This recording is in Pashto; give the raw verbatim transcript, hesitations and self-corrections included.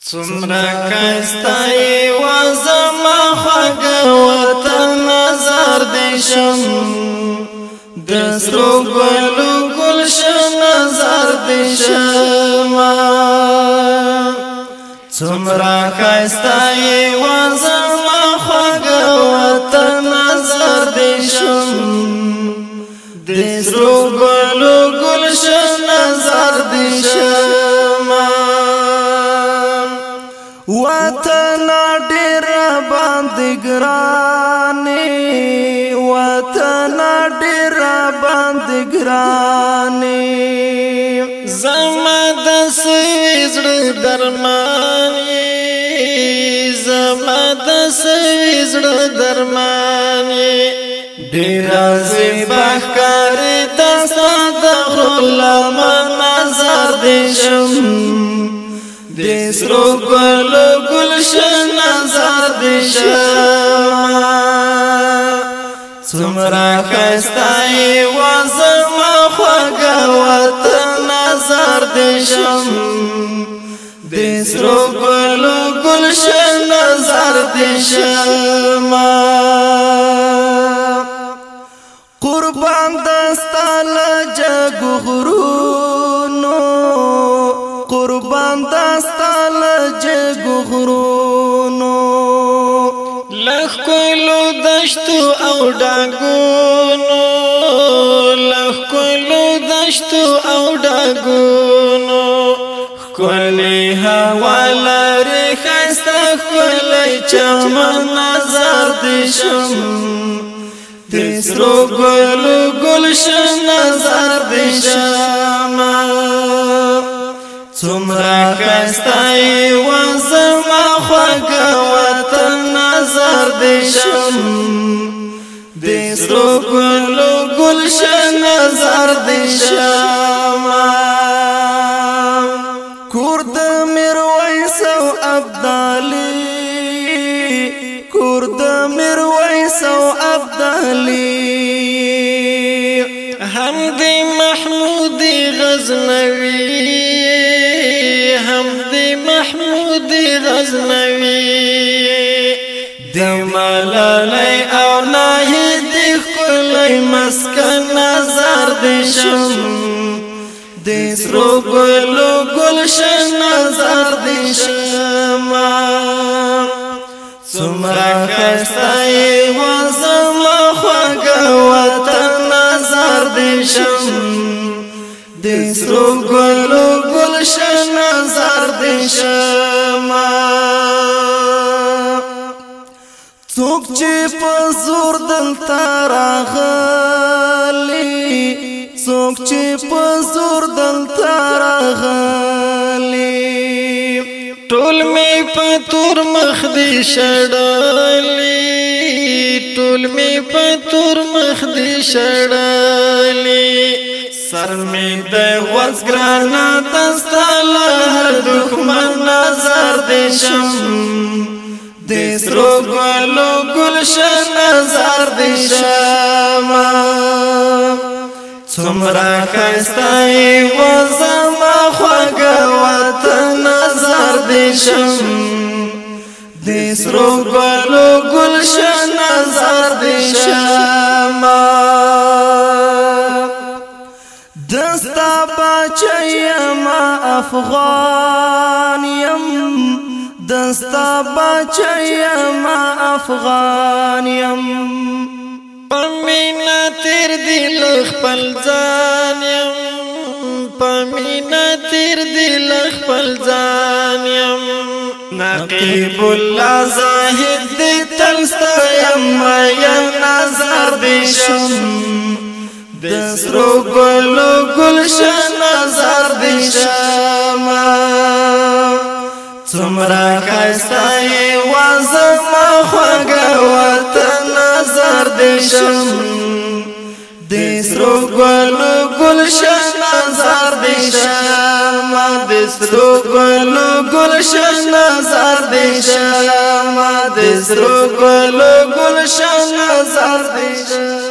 څومره کاستای وزما خوږه وطن نظر دې شم د سرو ګلو ګلشن نظر دې شم څومره کاستای وزما خوږه وطن نظر دې شم د سرو ګلو ګلشن نظر دې شم وطن ډېر باندې ګرانې وطن ډېر باندې ګرانې زما د سويزړه درمان زما د سويزړه درمان ډېر زیبا ښکارې دستا د غلام نظر دې شم د سرو ګلو ګلشن نظر دې شم څومره ښایسته وزما خوږه وطن نظر دې شم د سرو ګلو ګلشن نظر دې شم قربان دستا لجګو غرونو قربان دستا لجګو غرونو لخ کولو دشتو او ډاګونو لخ کولو دشتو او ډاګونو کولې هوا لري خسته کولې چمن نظر دې شم د سرو ګلو ګلشن نظر دې شم څومره ښایسته وزما خوږه وطن نظر دې شم د سرو ګلو ګلشن نظر دې شم کور د میرویس او ابدالي کور د میرویس او ابدالي حمدي محمود غزنوي حمدي محمود غزنوي د ملالۍ او ناهید ښکلی مسکن نظر دې شم د سرو ګلو ګلشن نظر دې شم څومره ښایسته وزما خوږه وطن نظر دې شم د سرو ګلو ګلشن نظر دې شم څوک چې په زور دلته راغلي څوک چې په زور دلته راغلي ټول می په تور مخ دې شړلي ټول می په تور مخ دې شړلي سر می د وزګرانا دستا له هر دښمن نظر دې شم د سرو ګلو ګلشن نظر دې شم څومره ښایسته وزما خوږه وطن نظر دې شم د سرو ګلو ګلشن نظر دې شم دستا بچیم افغان یم دستا بچیم افغان یم پمینا تیر دل خپل ځان یم پمینا تیر دل خپل ځان یم نقیب الله زاهد دې تل ستایم یا نظر دې شم د سرو ګلو ګلشن نظر دې شم څومره ښایسته وزما خوږه وطن نظر دې شم د سرو ګلو ګلشن نظر دې شم د سرو ګلو ګلشن نظر دې شم د سرو ګلو ګلشن نظر دې شم